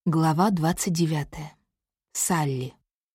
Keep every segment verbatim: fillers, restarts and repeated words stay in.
Глава двадцать девятая. Салли.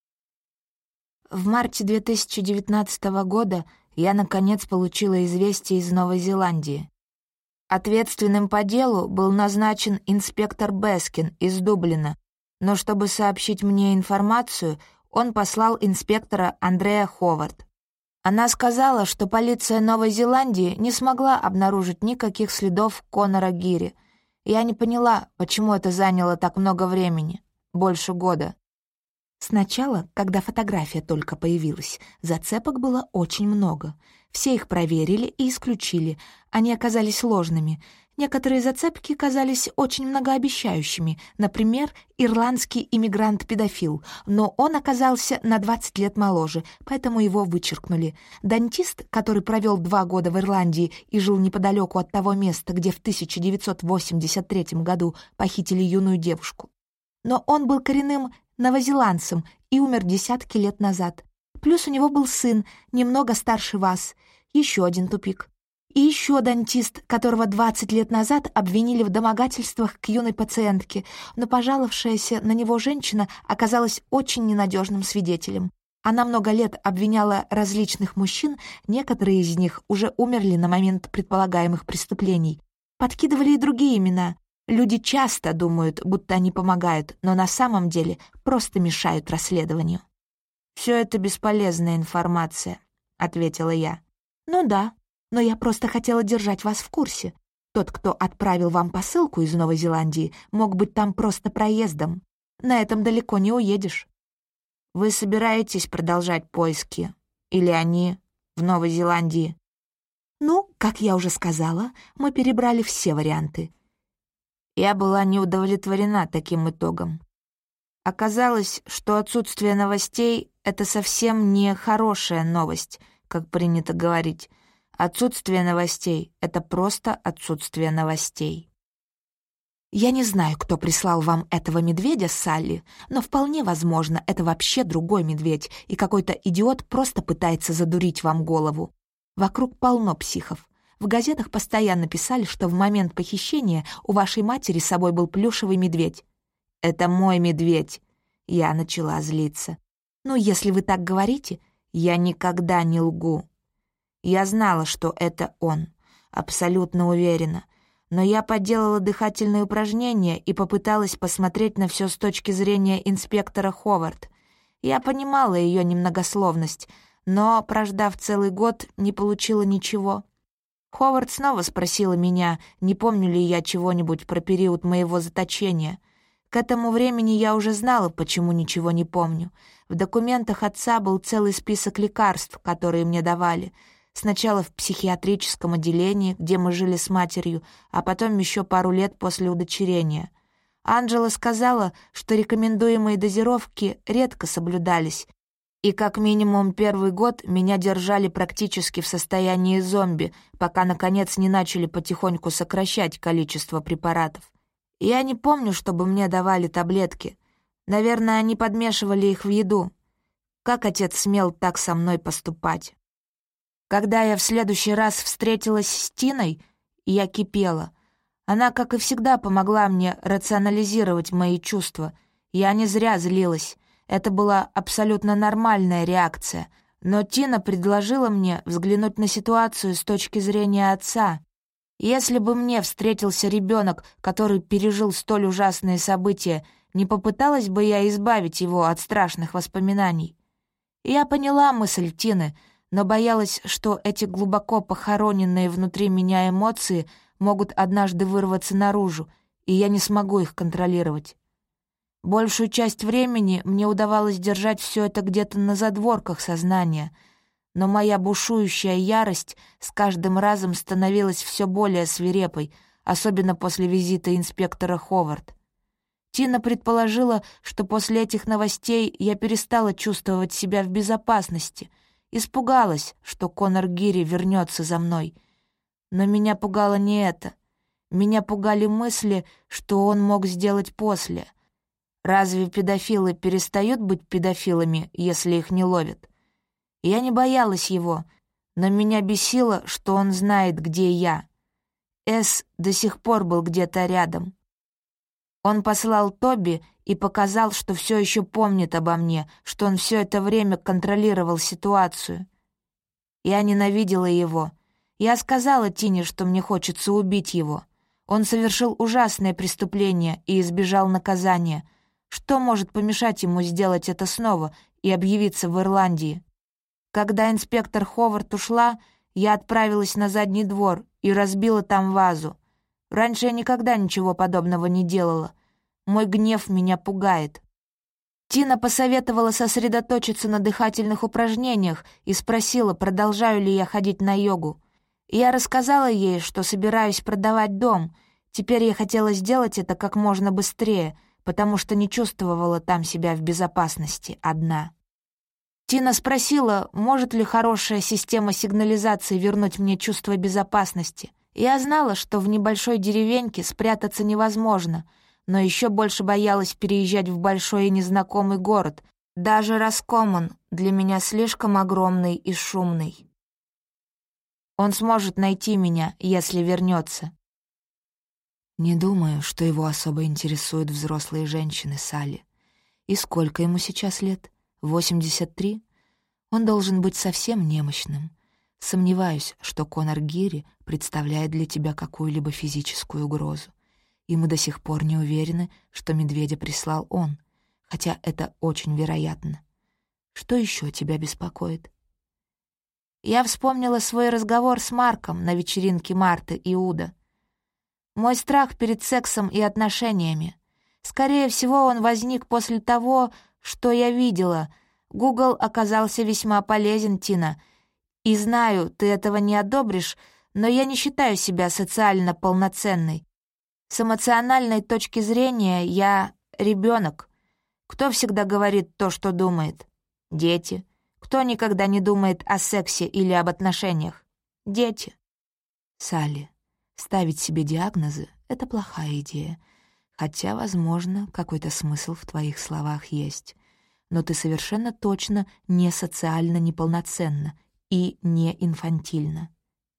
В марте две тысячи девятнадцатого года я, наконец, получила известие из Новой Зеландии. Ответственным по делу был назначен инспектор Бескин из Дублина, но чтобы сообщить мне информацию, он послал инспектора Андреа Ховард. Она сказала, что полиция Новой Зеландии не смогла обнаружить никаких следов Конора Гири. Я не поняла, почему это заняло так много времени, больше года. Сначала, когда фотография только появилась, зацепок было очень много. Все их проверили и исключили, они оказались ложными. Некоторые зацепки казались очень многообещающими, например, ирландский иммигрант-педофил, но он оказался на двадцать лет моложе, поэтому его вычеркнули. Дантист, который провел два года в Ирландии и жил неподалеку от того места, где в тысяча девятьсот восемьдесят третьем году похитили юную девушку. Но он был коренным новозеландцем и умер десятки лет назад. Плюс у него был сын, немного старше вас. Еще один тупик. И еще дантист, которого двадцать лет назад обвинили в домогательствах к юной пациентке, но пожаловавшаяся на него женщина оказалась очень ненадежным свидетелем. Она много лет обвиняла различных мужчин, некоторые из них уже умерли на момент предполагаемых преступлений. Подкидывали и другие имена. Люди часто думают, будто они помогают, но на самом деле просто мешают расследованию. «Все это бесполезная информация», — ответила я. «Ну да. Но я просто хотела держать вас в курсе. Тот, кто отправил вам посылку из Новой Зеландии, мог быть там просто проездом. На этом далеко не уедешь». «Вы собираетесь продолжать поиски? Или они в Новой Зеландии?» «Ну, как я уже сказала, мы перебрали все варианты». Я была не удовлетворена таким итогом. Оказалось, что отсутствие новостей — это совсем не хорошая новость, как принято говорить. Отсутствие новостей — это просто отсутствие новостей. Я не знаю, кто прислал вам этого медведя, Салли, но вполне возможно, это вообще другой медведь, и какой-то идиот просто пытается задурить вам голову. Вокруг полно психов. В газетах постоянно писали, что в момент похищения у вашей матери с собой был плюшевый медведь. «Это мой медведь!» Я начала злиться. «Ну, если вы так говорите, я никогда не лгу». Я знала, что это он, абсолютно уверена, но я поделала дыхательные упражнения и попыталась посмотреть на все с точки зрения инспектора Ховард. Я понимала ее немногословность, но, прождав целый год, не получила ничего. Ховард снова спросила меня, не помню ли я чего-нибудь про период моего заточения. К этому времени я уже знала, почему ничего не помню. В документах отца был целый список лекарств, которые мне давали. Сначала в психиатрическом отделении, где мы жили с матерью, а потом еще пару лет после удочерения. Анджела сказала, что рекомендуемые дозировки редко соблюдались, и как минимум первый год меня держали практически в состоянии зомби, пока, наконец, не начали потихоньку сокращать количество препаратов. Я не помню, чтобы мне давали таблетки. Наверное, они подмешивали их в еду. Как отец смел так со мной поступать? Когда я в следующий раз встретилась с Тиной, я кипела. Она, как и всегда, помогла мне рационализировать мои чувства. Я не зря злилась. Это была абсолютно нормальная реакция. Но Тина предложила мне взглянуть на ситуацию с точки зрения отца. Если бы мне встретился ребенок, который пережил столь ужасные события, не попыталась бы я избавить его от страшных воспоминаний? Я поняла мысль Тины, но боялась, что эти глубоко похороненные внутри меня эмоции могут однажды вырваться наружу, и я не смогу их контролировать. Большую часть времени мне удавалось держать все это где-то на задворках сознания, но моя бушующая ярость с каждым разом становилась все более свирепой, особенно после визита инспектора Ховард. Тина предположила, что после этих новостей я перестала чувствовать себя в безопасности, испугалась, что Конор Гири вернется за мной. Но меня пугало не это. Меня пугали мысли, что он мог сделать после. Разве педофилы перестают быть педофилами, если их не ловят? Я не боялась его, но меня бесило, что он знает, где я. Эс до сих пор был где-то рядом. Он послал Тоби и показал, что все еще помнит обо мне, что он все это время контролировал ситуацию. Я ненавидела его. Я сказала Тине, что мне хочется убить его. Он совершил ужасное преступление и избежал наказания. Что может помешать ему сделать это снова и объявиться в Ирландии? Когда инспектор Ховард ушла, я отправилась на задний двор и разбила там вазу. Раньше я никогда ничего подобного не делала. Мой гнев меня пугает. Тина посоветовала сосредоточиться на дыхательных упражнениях и спросила, продолжаю ли я ходить на йогу. Я рассказала ей, что собираюсь продавать дом. Теперь я хотела сделать это как можно быстрее, потому что не чувствовала там себя в безопасности одна. Тина спросила, может ли хорошая система сигнализации вернуть мне чувство безопасности. Я знала, что в небольшой деревеньке спрятаться невозможно, но еще больше боялась переезжать в большой и незнакомый город. Даже Раскоман для меня слишком огромный и шумный. Он сможет найти меня, если вернется. Не думаю, что его особо интересуют взрослые женщины, Салли. И сколько ему сейчас лет? восемьдесят три? Он должен быть совсем немощным. Сомневаюсь, что Конор Гири представляет для тебя какую-либо физическую угрозу. И мы до сих пор не уверены, что медведя прислал он, хотя это очень вероятно. Что еще тебя беспокоит? Я вспомнила свой разговор с Марком на вечеринке Марты и Уда. Мой страх перед сексом и отношениями. Скорее всего, он возник после того, что я видела. Гугл оказался весьма полезен, Тина. И знаю, ты этого не одобришь, но я не считаю себя социально полноценной. С эмоциональной точки зрения я ребенок. Кто всегда говорит то, что думает? Дети. Кто никогда не думает о сексе или об отношениях? Дети. Салли, ставить себе диагнозы — это плохая идея, хотя, возможно, какой-то смысл в твоих словах есть. Но ты совершенно точно не социально неполноценна и не инфантильна.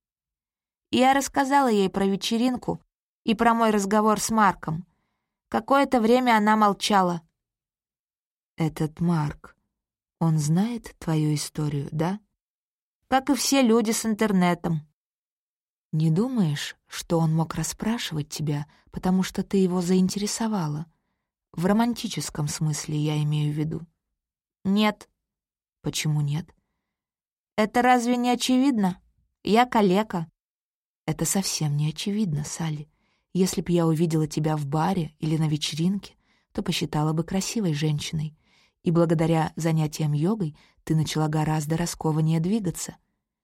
Я рассказала ей про вечеринку и про мой разговор с Марком. Какое-то время она молчала. «Этот Марк, он знает твою историю, да?» «Как и все люди с интернетом». «Не думаешь, что он мог расспрашивать тебя, потому что ты его заинтересовала? В романтическом смысле я имею в виду». «Нет». «Почему нет?» «Это разве не очевидно? Я калека». «Это совсем не очевидно, Салли. Если б я увидела тебя в баре или на вечеринке, то посчитала бы красивой женщиной, и благодаря занятиям йогой ты начала гораздо раскованнее двигаться».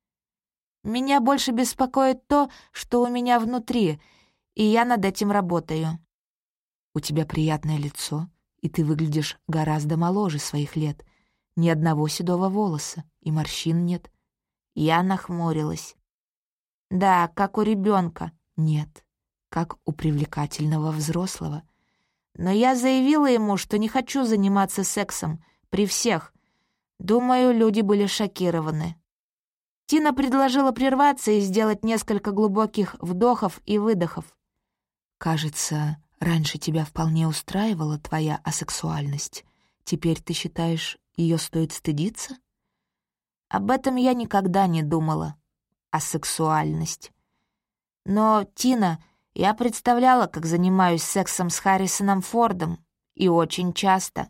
«Меня больше беспокоит то, что у меня внутри, и я над этим работаю». «У тебя приятное лицо, и ты выглядишь гораздо моложе своих лет. Ни одного седого волоса, и морщин нет». Я нахмурилась. «Да, как у ребенка». «Нет, как у привлекательного взрослого». Но я заявила ему, что не хочу заниматься сексом при всех. Думаю, люди были шокированы. Тина предложила прерваться и сделать несколько глубоких вдохов и выдохов. «Кажется, раньше тебя вполне устраивала твоя асексуальность. Теперь ты считаешь, ее стоит стыдиться?» Об этом я никогда не думала. Асексуальность. Но, Тина, я представляла, как занимаюсь сексом с Харрисоном Фордом. И очень часто.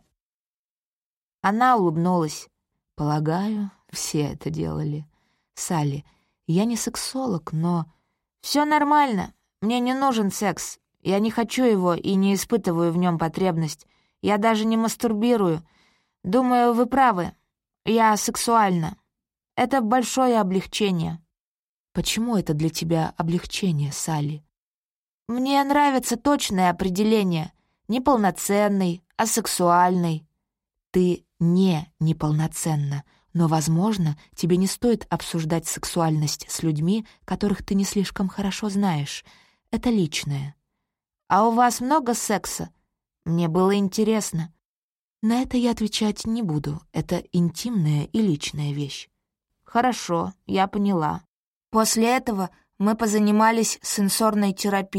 Она улыбнулась. «Полагаю, все это делали. Салли, я не сексолог, но...» «Все нормально. Мне не нужен секс. Я не хочу его и не испытываю в нем потребность. Я даже не мастурбирую. Думаю, вы правы. Я сексуальна. Это большое облегчение». «Почему это для тебя облегчение, Салли?» «Мне нравится точное определение. Неполноценный, асексуальный». «Ты не неполноценна, но, возможно, тебе не стоит обсуждать сексуальность с людьми, которых ты не слишком хорошо знаешь. Это личное». «А у вас много секса? Мне было интересно». «На это я отвечать не буду. Это интимная и личная вещь». «Хорошо, я поняла». После этого мы позанимались сенсорной терапией.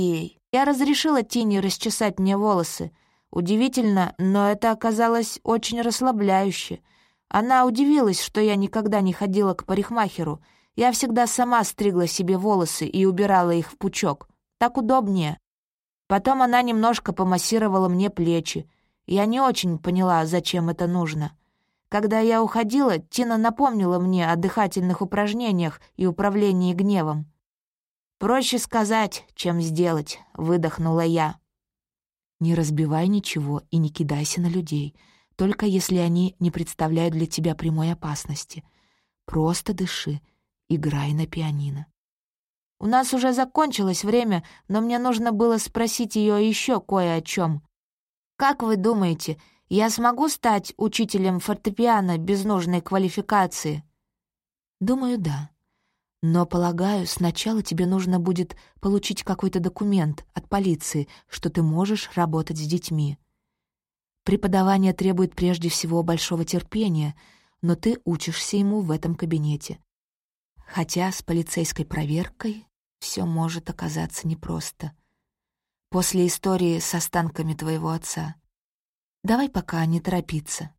Я разрешила Тине расчесать мне волосы. Удивительно, но это оказалось очень расслабляюще. Она удивилась, что я никогда не ходила к парикмахеру. Я всегда сама стригла себе волосы и убирала их в пучок. Так удобнее. Потом она немножко помассировала мне плечи. Я не очень поняла, зачем это нужно. Когда я уходила, Тина напомнила мне о дыхательных упражнениях и управлении гневом. «Проще сказать, чем сделать», — выдохнула я. Не разбивай ничего и не кидайся на людей, только если они не представляют для тебя прямой опасности. Просто дыши, играй на пианино. У нас уже закончилось время, но мне нужно было спросить ее еще кое о чем. Как вы думаете, я смогу стать учителем фортепиано без нужной квалификации? Думаю, да. Но, полагаю, сначала тебе нужно будет получить какой-то документ от полиции, что ты можешь работать с детьми. Преподавание требует прежде всего большого терпения, но ты учишься ему в этом кабинете. Хотя с полицейской проверкой все может оказаться непросто. После истории с останками твоего отца. Давай пока не торопиться.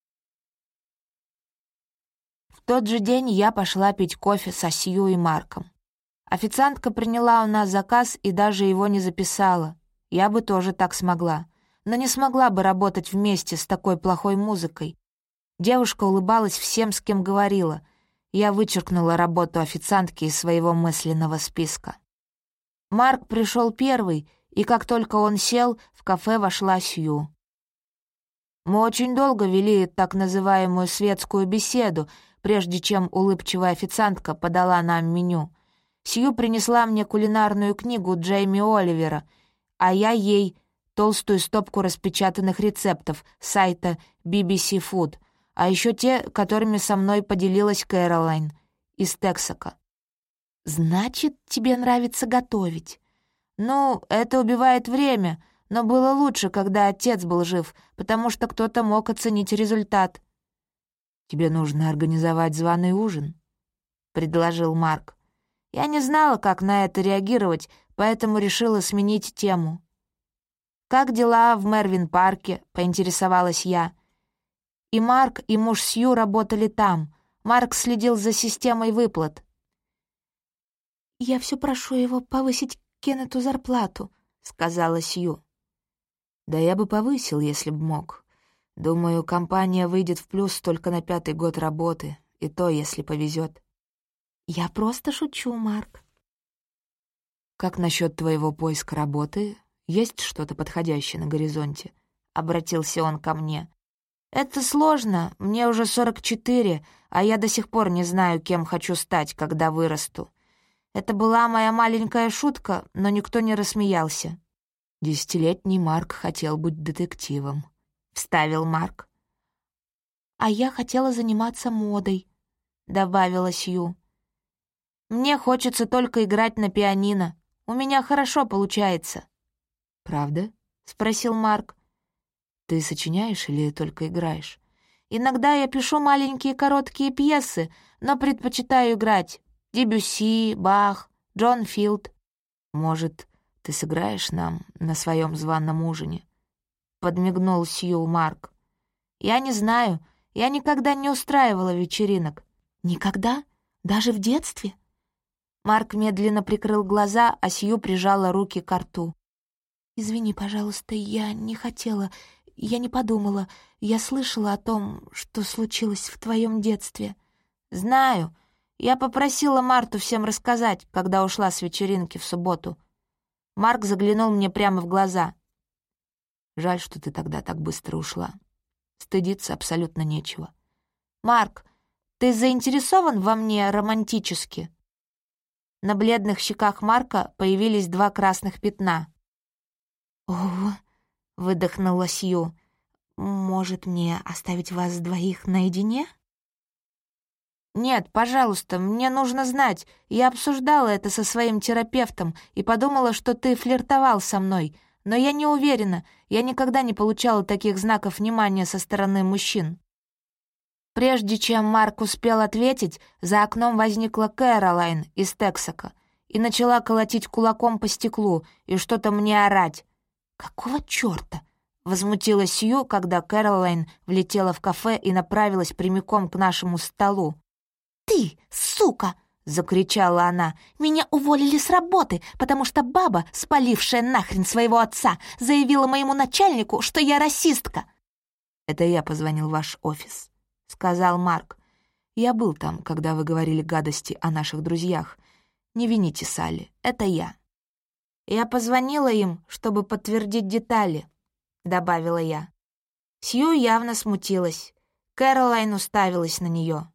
В тот же день я пошла пить кофе со Сью и Марком. Официантка приняла у нас заказ и даже его не записала. Я бы тоже так смогла, но не смогла бы работать вместе с такой плохой музыкой. Девушка улыбалась всем, с кем говорила. Я вычеркнула работу официантки из своего мысленного списка. Марк пришел первый, и как только он сел, в кафе вошла Сью. Мы очень долго вели так называемую светскую беседу, прежде чем улыбчивая официантка подала нам меню. Сью принесла мне кулинарную книгу Джейми Оливера, а я ей толстую стопку распечатанных рецептов с сайта би би си Food, а еще те, которыми со мной поделилась Кэролайн из Тексака. «Значит, тебе нравится готовить?» «Ну, это убивает время, но было лучше, когда отец был жив, потому что кто-то мог оценить результат». «Тебе нужно организовать званый ужин», — предложил Марк. Я не знала, как на это реагировать, поэтому решила сменить тему. «Как дела в Мервин-парке?» — поинтересовалась я. И Марк, и муж Сью работали там. Марк следил за системой выплат. «Я все прошу его повысить Кеннету зарплату», — сказала Сью. «Да я бы повысил, если б мог. Думаю, компания выйдет в плюс только на пятый год работы, и то, если повезет». «Я просто шучу, Марк». «Как насчет твоего поиска работы? Есть что-то подходящее на горизонте?» — обратился он ко мне. «Это сложно, мне уже сорок четыре, а я до сих пор не знаю, кем хочу стать, когда вырасту. Это была моя маленькая шутка, но никто не рассмеялся». «Десятилетний Марк хотел быть детективом», — вставил Марк. «А я хотела заниматься модой», — добавила Сью. «Мне хочется только играть на пианино. У меня хорошо получается». «Правда?» — спросил Марк. «Ты сочиняешь или только играешь?» «Иногда я пишу маленькие короткие пьесы, но предпочитаю играть. Дебюсси, Бах, Джон Филд». «Может, ты сыграешь нам на своем званом ужине?» — подмигнул Сью Марк. «Я не знаю. Я никогда не устраивала вечеринок». «Никогда? Даже в детстве?» Марк медленно прикрыл глаза, а Сью прижала руки к рту. «Извини, пожалуйста, я не хотела, я не подумала. Я слышала о том, что случилось в твоем детстве». «Знаю. Я попросила Марту всем рассказать, когда ушла с вечеринки в субботу». Марк заглянул мне прямо в глаза. «Жаль, что ты тогда так быстро ушла. Стыдиться абсолютно нечего». «Марк, ты заинтересован во мне романтически?» На бледных щеках Марка появились два красных пятна. «О!» — выдохнула Сью. «Может, мне оставить вас двоих наедине?» «Нет, пожалуйста, мне нужно знать. Я обсуждала это со своим терапевтом и подумала, что ты флиртовал со мной, но я не уверена, я никогда не получала таких знаков внимания со стороны мужчин». Прежде чем Марк успел ответить, за окном возникла Кэролайн из Тексака, и начала колотить кулаком по стеклу и что-то мне орать. «Какого чёрта?» — возмутилась Сью, когда Кэролайн влетела в кафе и направилась прямиком к нашему столу. «Ты, сука!» — закричала она. «Меня уволили с работы, потому что баба, спалившая нахрен своего отца, заявила моему начальнику, что я расистка». «Это я позвонил в ваш офис», — сказал Марк. «Я был там, когда вы говорили гадости о наших друзьях. Не вините Салли, это я». «Я позвонила им, чтобы подтвердить детали», — добавила я. Сью явно смутилась. Кэролайн уставилась на нее.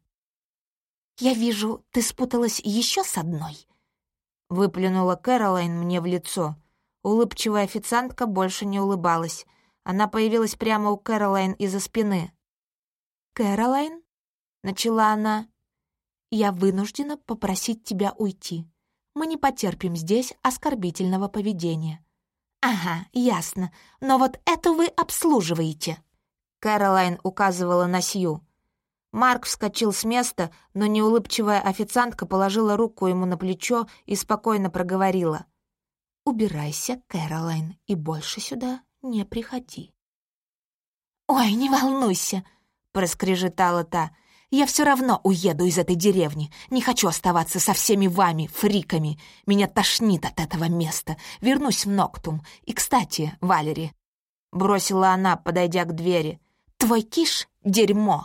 «Я вижу, ты спуталась еще с одной», — выплюнула Кэролайн мне в лицо. Улыбчивая официантка больше не улыбалась. Она появилась прямо у Кэролайн из-за спины. «Кэролайн?» — начала она. «Я вынуждена попросить тебя уйти. Мы не потерпим здесь оскорбительного поведения». «Ага, ясно. Но вот эту вы обслуживаете». Кэролайн указывала на Сью. Марк вскочил с места, но неулыбчивая официантка положила руку ему на плечо и спокойно проговорила. «Убирайся, Кэролайн, и больше сюда не приходи». «Ой, не волнуйся», — проскрежетала та. «Я все равно уеду из этой деревни. Не хочу оставаться со всеми вами, фриками. Меня тошнит от этого места. Вернусь в Ноктум. И, кстати, Валери», — бросила она, подойдя к двери, — «твой киш — дерьмо».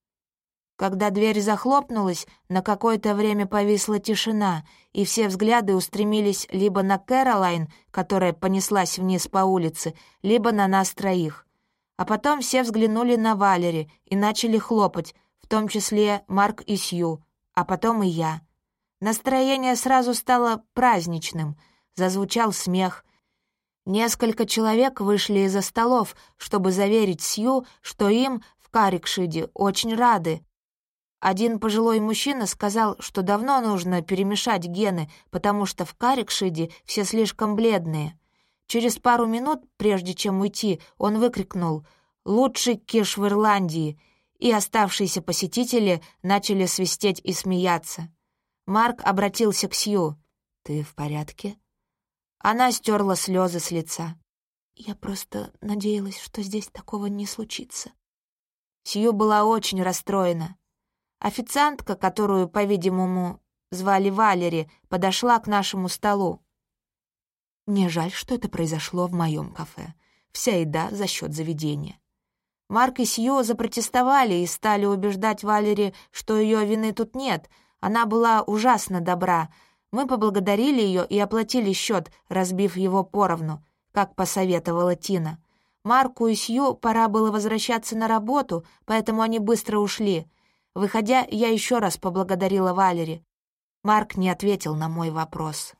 Когда дверь захлопнулась, на какое-то время повисла тишина, и все взгляды устремились либо на Кэролайн, которая понеслась вниз по улице, либо на нас троих. А потом все взглянули на Валери и начали хлопать, в том числе Марк и Сью, а потом и я. Настроение сразу стало праздничным, зазвучал смех. Несколько человек вышли из-за столов, чтобы заверить Сью, что им в Каррикшиде очень рады. Один пожилой мужчина сказал, что давно нужно перемешать гены, потому что в Каррикшиде все слишком бледные. Через пару минут, прежде чем уйти, он выкрикнул «Лучший киш в Ирландии!», и оставшиеся посетители начали свистеть и смеяться. Марк обратился к Сью. «Ты в порядке?» Она стерла слезы с лица. «Я просто надеялась, что здесь такого не случится». Сью была очень расстроена. Официантка, которую, по-видимому, звали Валери, подошла к нашему столу. «Мне жаль, что это произошло в моем кафе. Вся еда за счет заведения». Марк и Сью запротестовали и стали убеждать Валери, что ее вины тут нет. Она была ужасно добра. Мы поблагодарили ее и оплатили счет, разбив его поровну, как посоветовала Тина. Марку и Сью пора было возвращаться на работу, поэтому они быстро ушли. Выходя, я еще раз поблагодарила Валери. Марк не ответил на мой вопрос.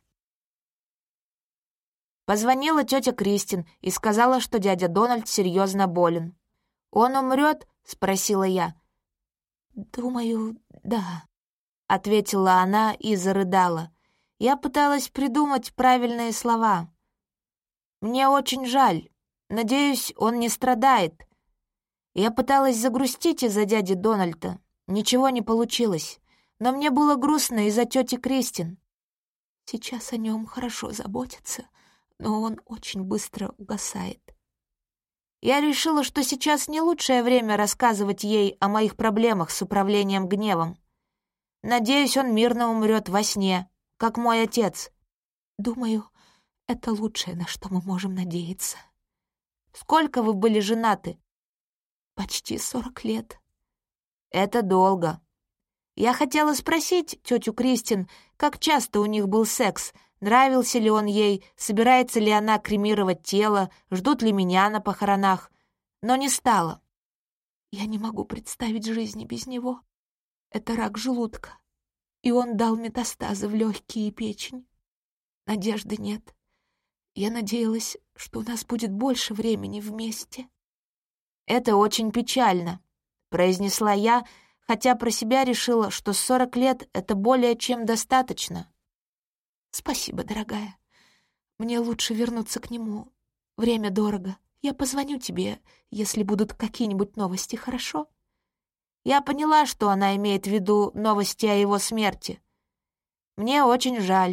Позвонила тетя Кристин и сказала, что дядя Дональд серьезно болен. «Он умрет?» — спросила я. «Думаю, да», — ответила она и зарыдала. Я пыталась придумать правильные слова. «Мне очень жаль. Надеюсь, он не страдает». Я пыталась загрустить из-за дяди Дональда. Ничего не получилось. Но мне было грустно из-за тети Кристин. «Сейчас о нем хорошо заботятся, но он очень быстро угасает». Я решила, что сейчас не лучшее время рассказывать ей о моих проблемах с управлением гневом. Надеюсь, он мирно умрет во сне, как мой отец. «Думаю, это лучшее, на что мы можем надеяться». «Сколько вы были женаты?» «Почти сорок лет». «Это долго». Я хотела спросить тетю Кристин, как часто у них был секс, нравился ли он ей, собирается ли она кремировать тело, ждут ли меня на похоронах, но не стала. «Я не могу представить жизни без него. Это рак желудка, и он дал метастазы в легкие и печень. Надежды нет. Я надеялась, что у нас будет больше времени вместе». «Это очень печально», — произнесла я, хотя про себя решила, что сорок лет — это более чем достаточно. «Спасибо, дорогая. Мне лучше вернуться к нему. Время дорого. Я позвоню тебе, если будут какие-нибудь новости, хорошо?» Я поняла, что она имеет в виду новости о его смерти. «Мне очень жаль.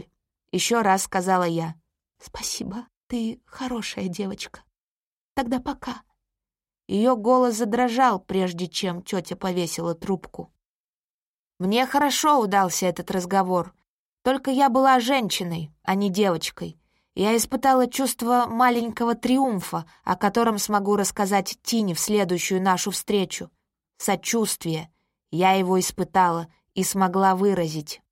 Еще раз сказала я. «Спасибо, ты хорошая девочка. Тогда пока». Ее голос задрожал, прежде чем тетя повесила трубку. Мне хорошо удался этот разговор. Только я была женщиной, а не девочкой. Я испытала чувство маленького триумфа, о котором смогу рассказать Тине в следующую нашу встречу. Сочувствие. Я его испытала и смогла выразить.